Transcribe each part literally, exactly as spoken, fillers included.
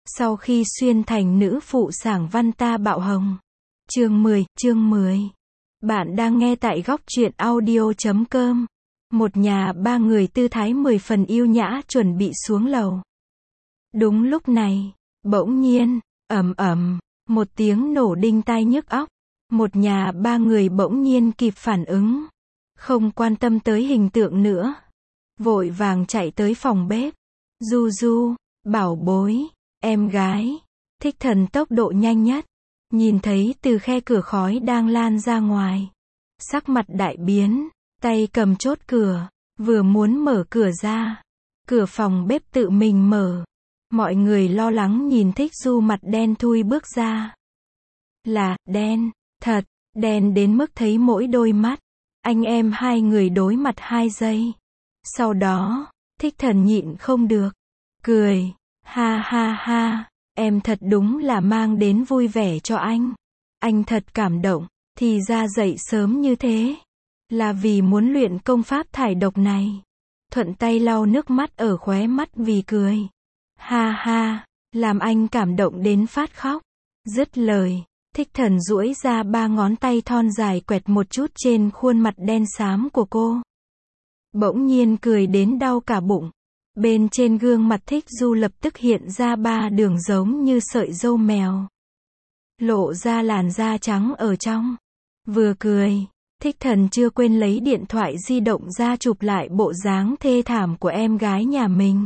Sau khi xuyên thành nữ phụ sảng văn ta bạo hồng. Chương mười, chương mười. Bạn đang nghe tại góc truyện audio chấm com. Một nhà ba người tư thái mười phần yêu nhã chuẩn bị xuống lầu. Đúng lúc này, bỗng nhiên, ầm ầm, một tiếng nổ đinh tai nhức óc. Một nhà ba người bỗng nhiên kịp phản ứng, không quan tâm tới hình tượng nữa, vội vàng chạy tới phòng bếp. Du Du, bảo bối, em gái, Thích Thần tốc độ nhanh nhất, nhìn thấy từ khe cửa khói đang lan ra ngoài, sắc mặt đại biến, tay cầm chốt cửa, vừa muốn mở cửa ra, cửa phòng bếp tự mình mở. Mọi người lo lắng nhìn Thích Du mặt đen thui bước ra. Là, đen, thật, đen đến mức thấy mỗi đôi mắt. Anh em hai người đối mặt hai giây. Sau đó, Thích Thần nhịn không được, cười, ha ha ha, em thật đúng là mang đến vui vẻ cho anh. Anh thật cảm động, thì ra dậy sớm như thế, là vì muốn luyện công pháp thải độc này. Thuận tay lau nước mắt ở khóe mắt vì cười. Ha ha, làm anh cảm động đến phát khóc. Dứt lời, Thích Thần duỗi ra ba ngón tay thon dài quẹt một chút trên khuôn mặt đen xám của cô. Bỗng nhiên cười đến đau cả bụng. Bên trên gương mặt Thích Du lập tức hiện ra ba đường giống như sợi râu mèo, lộ ra làn da trắng ở trong. Vừa cười, Thích Thần chưa quên lấy điện thoại di động ra chụp lại bộ dáng thê thảm của em gái nhà mình.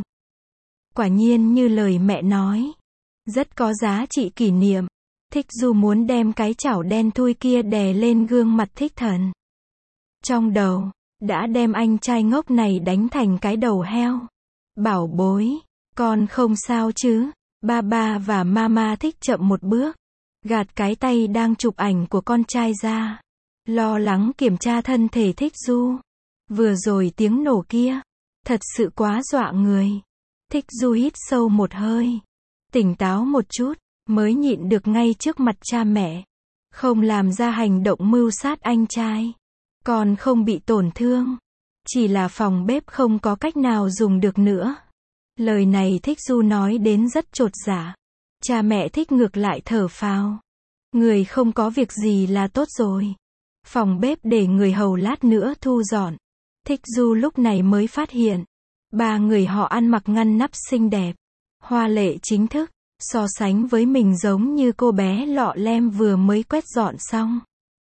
Quả nhiên như lời mẹ nói, rất có giá trị kỷ niệm. Thích Du muốn đem cái chảo đen thui kia đè lên gương mặt Thích Thần. Trong đầu, đã đem anh trai ngốc này đánh thành cái đầu heo. Bảo bối, con không sao chứ? Ba ba và mama Thích chậm một bước, gạt cái tay đang chụp ảnh của con trai ra, lo lắng kiểm tra thân thể Thích Du. Vừa rồi tiếng nổ kia, thật sự quá dọa người. Thích Du hít sâu một hơi, tỉnh táo một chút, mới nhịn được ngay trước mặt cha mẹ, không làm ra hành động mưu sát anh trai. Còn không bị tổn thương, chỉ là phòng bếp không có cách nào dùng được nữa. Lời này Thích Du nói đến rất chột dạ. Cha mẹ Thích ngược lại thở phào. Người không có việc gì là tốt rồi. Phòng bếp để người hầu lát nữa thu dọn. Thích Du lúc này mới phát hiện, ba người họ ăn mặc ngăn nắp xinh đẹp, hoa lệ chính thức, so sánh với mình giống như cô bé lọ lem vừa mới quét dọn xong.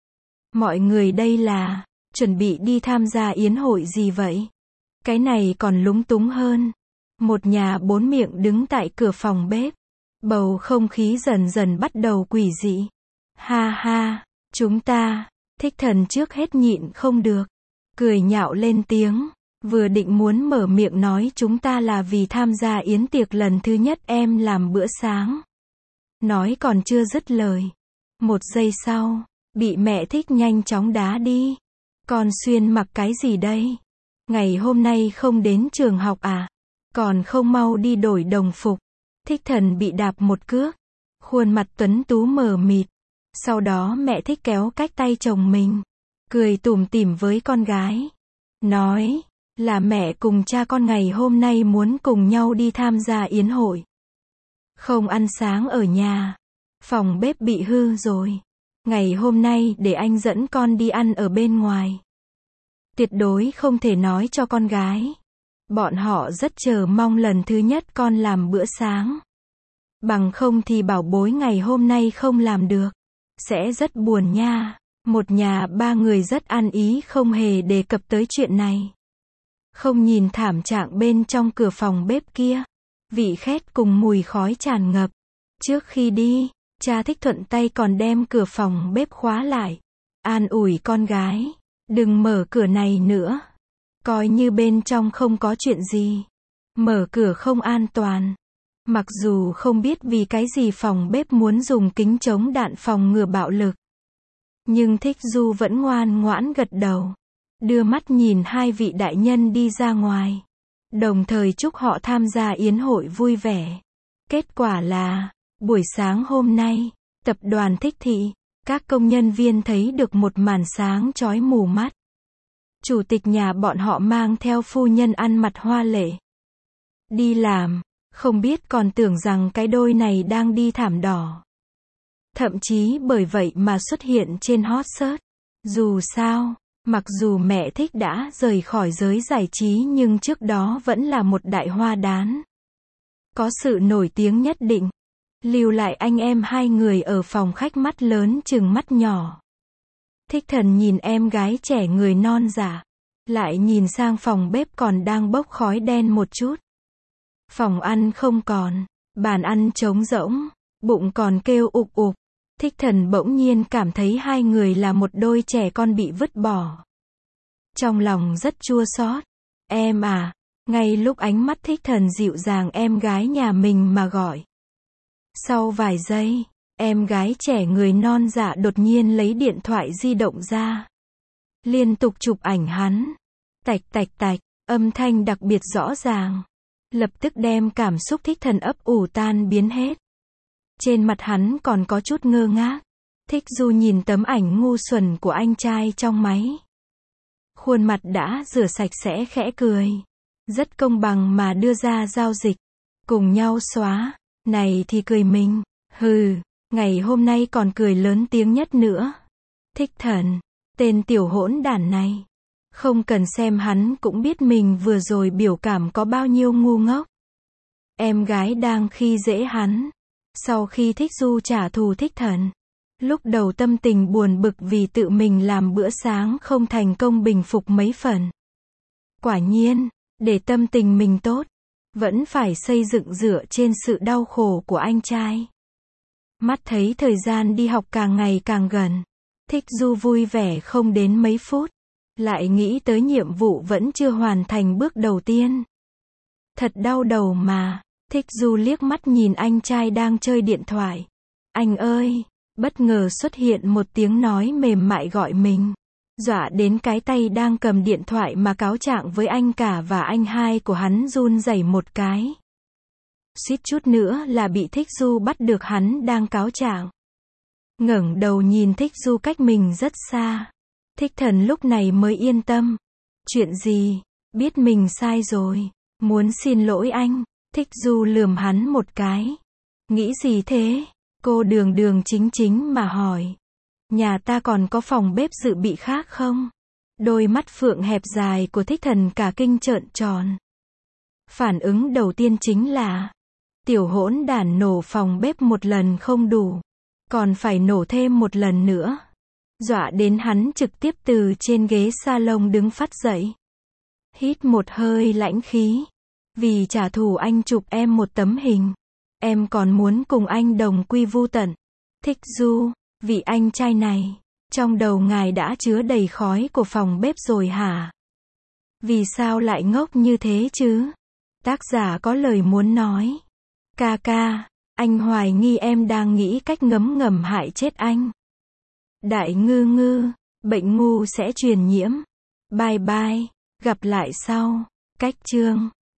Mọi người đây là chuẩn bị đi tham gia yến hội gì vậy? Cái này còn lúng túng hơn. Một nhà bốn miệng đứng tại cửa phòng bếp. Bầu không khí dần dần bắt đầu quỷ dị. Ha ha, chúng ta, Thích Thần trước hết nhịn không được, cười nhạo lên tiếng, vừa định muốn mở miệng nói chúng ta là vì tham gia yến tiệc lần thứ nhất em làm bữa sáng. Nói còn chưa dứt lời, một giây sau, bị mẹ Thích nhanh chóng đá đi. Con xuyên mặc cái gì đây? Ngày hôm nay không đến trường học à? Còn không mau đi đổi đồng phục. Thích Thần bị đạp một cước, khuôn mặt tuấn tú mờ mịt. Sau đó mẹ Thích kéo cách tay chồng mình, cười tủm tỉm với con gái, nói là mẹ cùng cha con ngày hôm nay muốn cùng nhau đi tham gia yến hội. Không ăn sáng ở nhà, phòng bếp bị hư rồi. Ngày hôm nay để anh dẫn con đi ăn ở bên ngoài. Tuyệt đối không thể nói cho con gái. Bọn họ rất chờ mong lần thứ nhất con làm bữa sáng. Bằng không thì bảo bối ngày hôm nay không làm được, sẽ rất buồn nha. Một nhà ba người rất ăn ý không hề đề cập tới chuyện này. Không nhìn thảm trạng bên trong cửa phòng bếp kia, vị khét cùng mùi khói tràn ngập. Trước khi đi, cha Thích thuận tay còn đem cửa phòng bếp khóa lại, an ủi con gái, đừng mở cửa này nữa, coi như bên trong không có chuyện gì, mở cửa không an toàn. Mặc dù không biết vì cái gì phòng bếp muốn dùng kính chống đạn phòng ngừa bạo lực, nhưng Thích Du vẫn ngoan ngoãn gật đầu, đưa mắt nhìn hai vị đại nhân đi ra ngoài, đồng thời chúc họ tham gia yến hội vui vẻ. Kết quả là, buổi sáng hôm nay, tập đoàn Thích Thị, các công nhân viên thấy được một màn sáng chói mù mắt. Chủ tịch nhà bọn họ mang theo phu nhân ăn mặc hoa lệ, đi làm, Không biết còn tưởng rằng cái đôi này đang đi thảm đỏ. Thậm chí bởi vậy mà xuất hiện trên hot search. Dù sao, mặc dù mẹ Thích đã rời khỏi giới giải trí nhưng trước đó vẫn là một đại hoa đán. Có sự nổi tiếng nhất định. Lưu lại anh em hai người ở phòng khách mắt lớn chừng mắt nhỏ. Thích Thần nhìn em gái trẻ người non dạ. Lại nhìn sang phòng bếp còn đang bốc khói đen một chút. Phòng ăn không còn. Bàn ăn trống rỗng. Bụng còn kêu ục ục. Thích Thần bỗng nhiên cảm thấy hai người là một đôi trẻ con bị vứt bỏ. Trong lòng rất chua xót. Em à. Ngay lúc ánh mắt Thích Thần dịu dàng em gái nhà mình mà gọi. Sau vài giây, em gái trẻ người non dạ đột nhiên lấy điện thoại di động ra. Liên tục chụp ảnh hắn. Tạch tạch tạch, âm thanh đặc biệt rõ ràng. Lập tức đem cảm xúc Thích Thần ấp ủ tan biến hết. Trên mặt hắn còn có chút ngơ ngác. Thích Du nhìn tấm ảnh ngu xuẩn của anh trai trong máy. Khuôn mặt đã rửa sạch sẽ khẽ cười. Rất công bằng mà đưa ra giao dịch. Cùng nhau xóa. Này thì cười mình. Hừ, ngày hôm nay còn cười lớn tiếng nhất nữa. Thích Thần. Tên tiểu hỗn đản này. Không cần xem hắn cũng biết mình vừa rồi biểu cảm có bao nhiêu ngu ngốc. Em gái đang khi dễ hắn. Sau khi Thích Du trả thù Thích Thần. Lúc đầu tâm tình buồn bực vì tự mình làm bữa sáng không thành công bình phục mấy phần. Quả nhiên, để tâm tình mình tốt, vẫn phải xây dựng dựa trên sự đau khổ của anh trai. Mắt thấy thời gian đi học càng ngày càng gần. Thích Du vui vẻ không đến mấy phút. Lại nghĩ tới nhiệm vụ vẫn chưa hoàn thành bước đầu tiên. Thật đau đầu mà. Thích Du liếc mắt nhìn anh trai đang chơi điện thoại. Anh ơi! Bất ngờ xuất hiện một tiếng nói mềm mại gọi mình. Dọa đến cái tay đang cầm điện thoại mà cáo trạng với anh cả và anh hai của hắn run rẩy một cái. Suýt chút nữa là bị Thích Du bắt được hắn đang cáo trạng. Ngẩng đầu nhìn Thích Du cách mình rất xa. Thích Thần lúc này mới yên tâm. Chuyện gì? Biết mình sai rồi. Muốn xin lỗi anh. Thích Du lườm hắn một cái. Nghĩ gì thế? Cô đường đường chính chính mà hỏi. Nhà ta còn có phòng bếp dự bị khác không? Đôi mắt phượng hẹp dài của Thích Thần cả kinh trợn tròn. Phản ứng đầu tiên chính là tiểu hỗn đản nổ phòng bếp một lần không đủ. Còn phải nổ thêm một lần nữa. Dọa đến hắn trực tiếp từ trên ghế salon đứng phắt dậy. Hít một hơi lãnh khí. Vì trả thù anh chụp em một tấm hình. Em còn muốn cùng anh đồng quy vu tận. Thích Du, vị anh trai này, trong đầu ngài đã chứa đầy khói của phòng bếp rồi hả? Vì sao lại ngốc như thế chứ? Tác giả có lời muốn nói. Ca ca, anh hoài nghi em đang nghĩ cách ngấm ngầm hại chết anh. Đại ngư ngư, bệnh ngu sẽ truyền nhiễm. Bye bye, gặp lại sau. Cách chương